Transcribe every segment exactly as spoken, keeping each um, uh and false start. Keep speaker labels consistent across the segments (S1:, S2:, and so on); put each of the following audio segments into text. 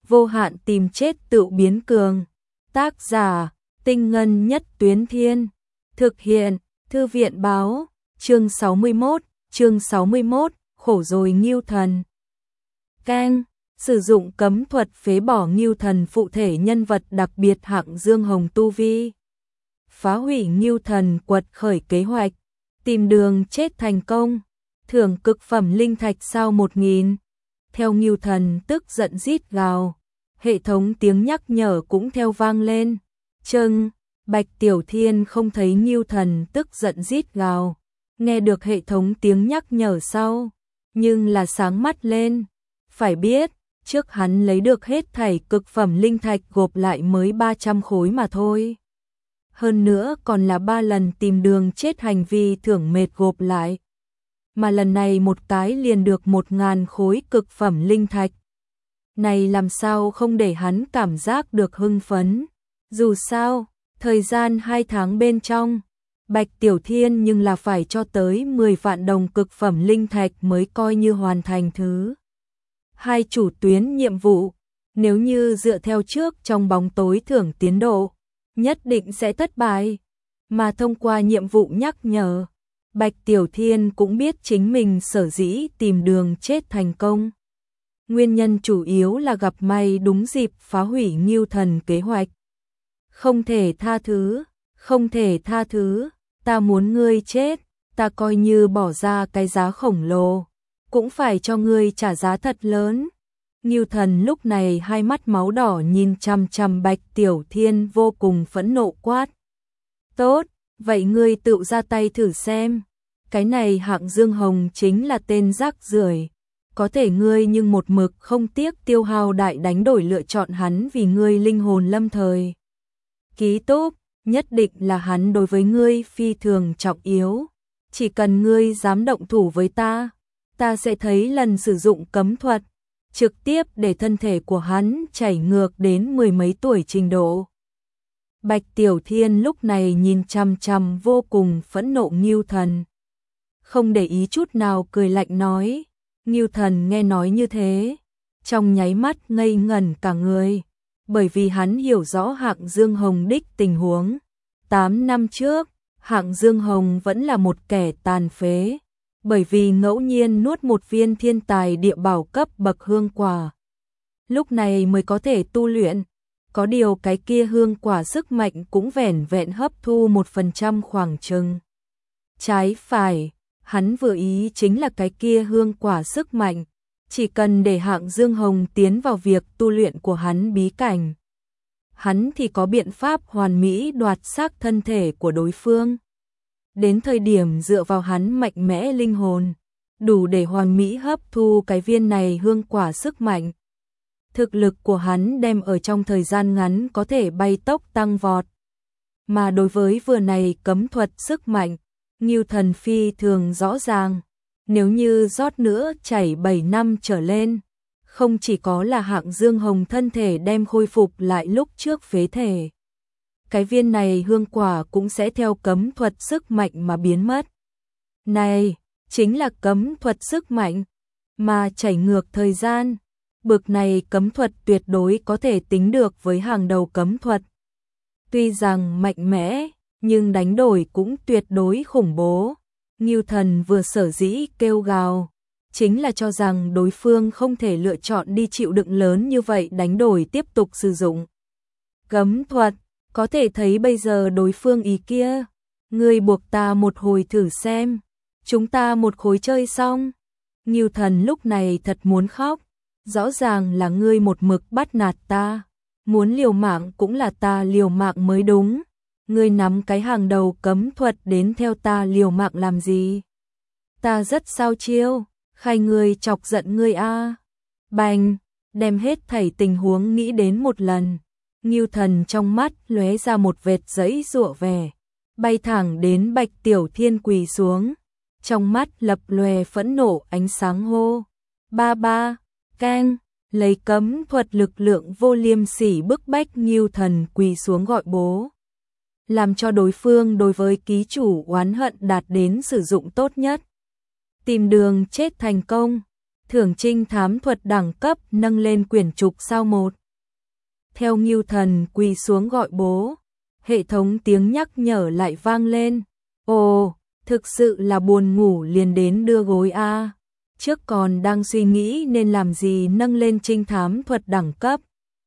S1: vô hạn tìm chết tự biến cường. Tác giả, Tinh Ngân Nhất Tuyến Thiên. Thực hiện, Thư viện báo, chương sáu mươi mốt, chương sáu mươi mốt, khổ rồi Ngưu Thần. Cang, sử dụng cấm thuật phế bỏ Ngưu Thần phụ thể nhân vật đặc biệt hạng Dương Hồng tu vi. Phá hủy Ngưu Thần quật khởi kế hoạch, tìm đường chết thành công, thưởng cực phẩm linh thạch sao một nghìn. Theo Ngưu Thần tức giận rít gào, hệ thống tiếng nhắc nhở cũng theo vang lên. Chưng, Bạch Tiểu Thiên không thấy Ngưu Thần tức giận rít gào, nghe được hệ thống tiếng nhắc nhở sau, nhưng là sáng mắt lên. Phải biết, trước hắn lấy được hết thảy cực phẩm linh thạch gộp lại mới ba trăm khối mà thôi. Hơn nữa còn là ba lần tìm đường chết hành vi thưởng mệt gộp lại. Mà lần này một cái liền được một ngàn khối cực phẩm linh thạch. Này làm sao không để hắn cảm giác được hưng phấn. Dù sao, thời gian hai tháng bên trong, Bạch Tiểu Thiên nhưng là phải cho tới mười vạn đồng cực phẩm linh thạch mới coi như hoàn thành thứ hai chủ tuyến nhiệm vụ. Nếu như dựa theo trước trong bóng tối thưởng tiến độ, nhất định sẽ thất bại. Mà thông qua nhiệm vụ nhắc nhở, Bạch Tiểu Thiên cũng biết chính mình sở dĩ tìm đường chết thành công. Nguyên nhân chủ yếu là gặp may đúng dịp phá hủy Ngưu Thần kế hoạch. Không thể tha thứ, không thể tha thứ, ta muốn ngươi chết, ta coi như bỏ ra cái giá khổng lồ, cũng phải cho ngươi trả giá thật lớn. Ngưu Thần lúc này hai mắt máu đỏ nhìn chằm chằm Bạch Tiểu Thiên vô cùng phẫn nộ quát. Tốt, vậy ngươi tự ra tay thử xem. Cái này hạng Dương Hồng chính là tên rác rưởi. Có thể ngươi nhưng một mực không tiếc tiêu hao đại đánh đổi lựa chọn hắn vì ngươi linh hồn lâm thời. Ký túc, nhất định là hắn đối với ngươi phi thường trọng yếu. Chỉ cần ngươi dám động thủ với ta, ta sẽ thấy lần sử dụng cấm thuật, trực tiếp để thân thể của hắn chảy ngược đến mười mấy tuổi trình độ. Bạch Tiểu Thiên lúc này nhìn chằm chằm vô cùng phẫn nộ Ngưu Thần. Không để ý chút nào cười lạnh nói. Ngưu Thần nghe nói như thế, trong nháy mắt ngây ngẩn cả người, bởi vì hắn hiểu rõ hạng Dương Hồng đích tình huống. Tám năm trước, hạng Dương Hồng vẫn là một kẻ tàn phế, bởi vì ngẫu nhiên nuốt một viên thiên tài địa bảo cấp bậc hương quả. Lúc này mới có thể tu luyện, có điều cái kia hương quả sức mạnh cũng vẻn vẹn hấp thu một phần trăm khoảng chừng. Trái phải, hắn vừa ý chính là cái kia hương quả sức mạnh, chỉ cần để hạng Dương Hồng tiến vào việc tu luyện của hắn bí cảnh, hắn thì có biện pháp hoàn mỹ đoạt xác thân thể của đối phương. Đến thời điểm dựa vào hắn mạnh mẽ linh hồn, đủ để hoàn mỹ hấp thu cái viên này hương quả sức mạnh. Thực lực của hắn đem ở trong thời gian ngắn có thể bay tốc tăng vọt. Mà đối với vừa này cấm thuật sức mạnh, Ngưu Thần phi thường rõ ràng, nếu như rót nữa chảy bảy năm trở lên, không chỉ có là hạng Dương Hồng thân thể đem khôi phục lại lúc trước phế thể. Cái viên này hương quả cũng sẽ theo cấm thuật sức mạnh mà biến mất. Này, chính là cấm thuật sức mạnh, mà chảy ngược thời gian. Bực này cấm thuật tuyệt đối có thể tính được với hàng đầu cấm thuật. Tuy rằng mạnh mẽ, nhưng đánh đổi cũng tuyệt đối khủng bố. Ngưu Thần vừa sở dĩ kêu gào, chính là cho rằng đối phương không thể lựa chọn đi chịu đựng lớn như vậy đánh đổi tiếp tục sử dụng cấm thuật. Có thể thấy bây giờ đối phương ý kia, ngươi buộc ta một hồi thử xem, chúng ta một khối chơi xong. Ngưu Thần lúc này thật muốn khóc, rõ ràng là ngươi một mực bắt nạt ta, muốn liều mạng cũng là ta liều mạng mới đúng. Ngươi nắm cái hàng đầu cấm thuật đến theo ta liều mạng làm gì? Ta rất sao chiêu, khai ngươi chọc giận ngươi a. À. Bành, đem hết thảy tình huống nghĩ đến một lần. Ngưu Thần trong mắt lóe ra một vệt giãy giụa vẻ, bay thẳng đến Bạch Tiểu Thiên quỳ xuống, trong mắt lập lòe phẫn nộ ánh sáng hô: "Ba ba!" Keng, lấy cấm thuật lực lượng vô liêm sỉ bức bách Ngưu Thần quỳ xuống gọi bố, làm cho đối phương đối với ký chủ oán hận đạt đến sử dụng tốt nhất. Tìm đường chết thành công, thưởng trinh thám thuật đẳng cấp nâng lên quyển trục sao một. Theo Ngưu Thần quỳ xuống gọi bố, hệ thống tiếng nhắc nhở lại vang lên. Ồ, thực sự là buồn ngủ liền đến đưa gối a. À. Trước còn đang suy nghĩ nên làm gì nâng lên trinh thám thuật đẳng cấp.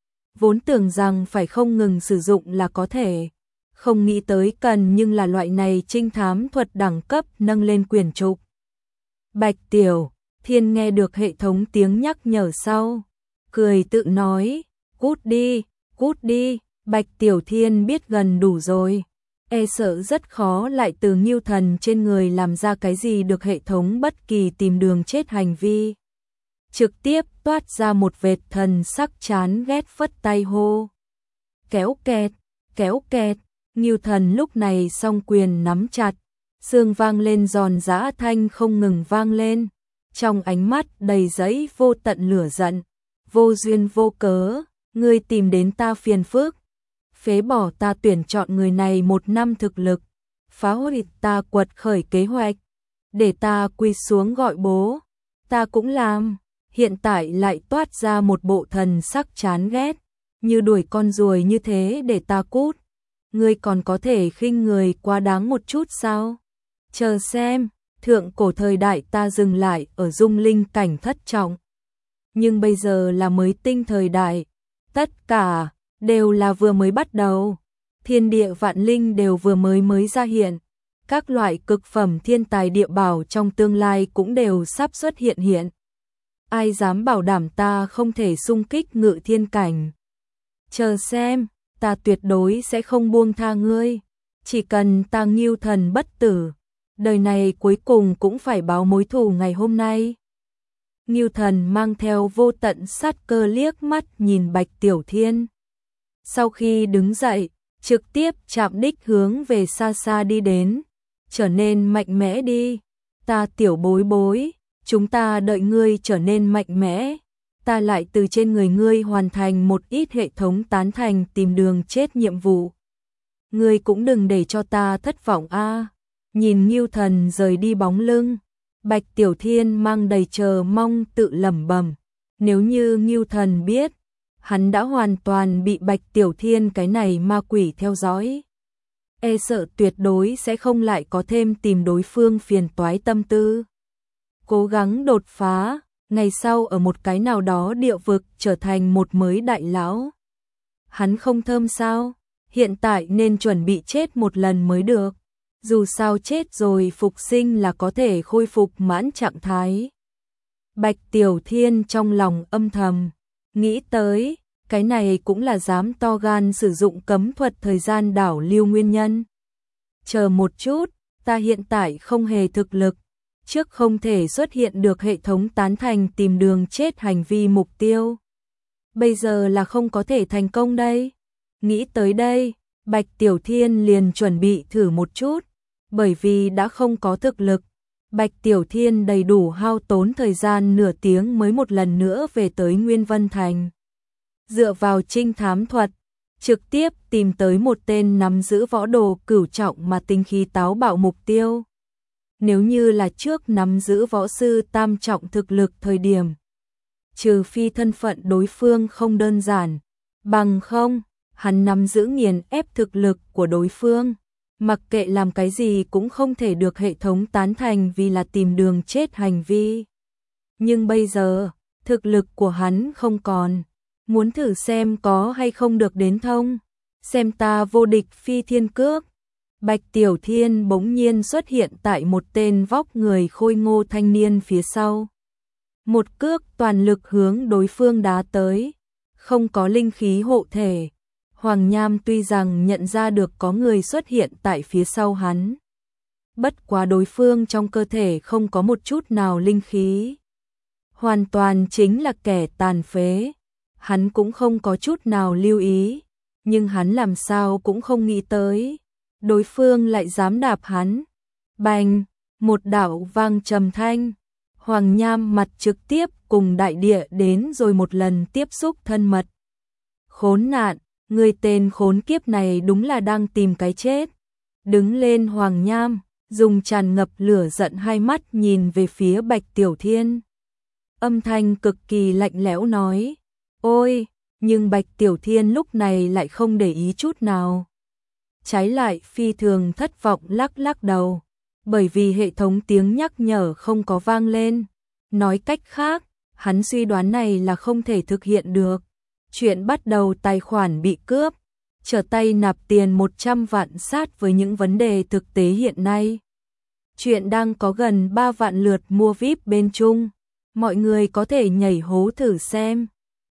S1: Vốn tưởng rằng phải không ngừng sử dụng là có thể. Không nghĩ tới cần nhưng là loại này trinh thám thuật đẳng cấp nâng lên quyển trục. Bạch Tiểu Thiên nghe được hệ thống tiếng nhắc nhở sau, cười tự nói, cút đi, cút đi, Bạch Tiểu Thiên biết gần đủ rồi. E sợ rất khó lại từ Ngưu Thần trên người làm ra cái gì được hệ thống bất kỳ tìm đường chết hành vi. Trực tiếp toát ra một vệt thần sắc chán ghét phất tay hô. Kéo kẹt, kéo kẹt, Ngưu Thần lúc này song quyền nắm chặt, xương vang lên giòn giã thanh không ngừng vang lên. Trong ánh mắt đầy giấy vô tận lửa giận, vô duyên vô cớ, ngươi tìm đến ta phiền phức. Phế bỏ ta tuyển chọn người này một năm thực lực, phá hủy ta quật khởi kế hoạch, để ta quỳ xuống gọi bố, ta cũng làm, hiện tại lại toát ra một bộ thần sắc chán ghét, như đuổi con ruồi như thế để ta cút, ngươi còn có thể khinh người quá đáng một chút sao? Chờ xem, thượng cổ thời đại ta dừng lại ở dung linh cảnh thất trọng, nhưng bây giờ là mới tinh thời đại, tất cả đều là vừa mới bắt đầu, thiên địa vạn linh đều vừa mới mới ra hiện, các loại cực phẩm thiên tài địa bảo trong tương lai cũng đều sắp xuất hiện hiện. Ai dám bảo đảm ta không thể xung kích ngự thiên cảnh? Chờ xem, ta tuyệt đối sẽ không buông tha ngươi, chỉ cần ta Ngưu Thần bất tử, đời này cuối cùng cũng phải báo mối thù ngày hôm nay. Ngưu Thần mang theo vô tận sát cơ liếc mắt nhìn Bạch Tiểu Thiên. Sau khi đứng dậy, trực tiếp chạm đích hướng về xa xa đi đến, trở nên mạnh mẽ đi, ta tiểu bối bối, chúng ta đợi ngươi trở nên mạnh mẽ, ta lại từ trên người ngươi hoàn thành một ít hệ thống tán thành tìm đường chết nhiệm vụ. Ngươi cũng đừng để cho ta thất vọng a. À. Nhìn Ngưu Thần rời đi bóng lưng, Bạch Tiểu Thiên mang đầy chờ mong tự lẩm bẩm, nếu như Ngưu Thần biết, hắn đã hoàn toàn bị Bạch Tiểu Thiên cái này ma quỷ theo dõi, e sợ tuyệt đối sẽ không lại có thêm tìm đối phương phiền toái tâm tư. Cố gắng đột phá, ngày sau ở một cái nào đó địa vực trở thành một mới đại lão. Hắn không thơm sao? Hiện tại nên chuẩn bị chết một lần mới được. Dù sao chết rồi phục sinh là có thể khôi phục mãn trạng thái. Bạch Tiểu Thiên trong lòng âm thầm, nghĩ tới, cái này cũng là dám to gan sử dụng cấm thuật thời gian đảo lưu nguyên nhân. Chờ một chút, ta hiện tại không hề thực lực, trước không thể xuất hiện được hệ thống tán thành tìm đường chết hành vi mục tiêu. Bây giờ là không có thể thành công đây. Nghĩ tới đây, Bạch Tiểu Thiên liền chuẩn bị thử một chút, bởi vì đã không có thực lực. Bạch Tiểu Thiên đầy đủ hao tốn thời gian nửa tiếng mới một lần nữa về tới Nguyên Vân Thành. Dựa vào trinh thám thuật, trực tiếp tìm tới một tên nắm giữ võ đồ cửu trọng mà tinh khí táo bạo mục tiêu. Nếu như là trước nắm giữ võ sư tam trọng thực lực thời điểm, trừ phi thân phận đối phương không đơn giản, bằng không, hắn nắm giữ nghiền ép thực lực của đối phương, mặc kệ làm cái gì cũng không thể được hệ thống tán thành vì là tìm đường chết hành vi. Nhưng bây giờ, thực lực của hắn không còn, muốn thử xem có hay không được đến thông, xem ta vô địch phi thiên cước. Bạch Tiểu Thiên bỗng nhiên xuất hiện tại một tên vóc người khôi ngô thanh niên phía sau. Một cước toàn lực hướng đối phương đá tới, không có linh khí hộ thể. Hoàng Nham tuy rằng nhận ra được có người xuất hiện tại phía sau hắn, bất quá đối phương trong cơ thể không có một chút nào linh khí, hoàn toàn chính là kẻ tàn phế. Hắn cũng không có chút nào lưu ý, nhưng hắn làm sao cũng không nghĩ tới, đối phương lại dám đạp hắn. Bành, một đạo vang trầm thanh, Hoàng Nham mặt trực tiếp cùng đại địa đến rồi một lần tiếp xúc thân mật. Khốn nạn, người tên khốn kiếp này đúng là đang tìm cái chết. Đứng lên Hoàng Nham, dùng tràn ngập lửa giận hai mắt nhìn về phía Bạch Tiểu Thiên. Âm thanh cực kỳ lạnh lẽo nói, ôi, nhưng Bạch Tiểu Thiên lúc này lại không để ý chút nào. Trái lại phi thường thất vọng lắc lắc đầu, bởi vì hệ thống tiếng nhắc nhở không có vang lên. Nói cách khác, hắn suy đoán này là không thể thực hiện được. Chuyện bắt đầu tài khoản bị cướp, trở tay nạp tiền một trăm vạn sát với những vấn đề thực tế hiện nay. Chuyện đang có gần ba vạn lượt mua vi ai pi bên Trung. Mọi người có thể nhảy hố thử xem.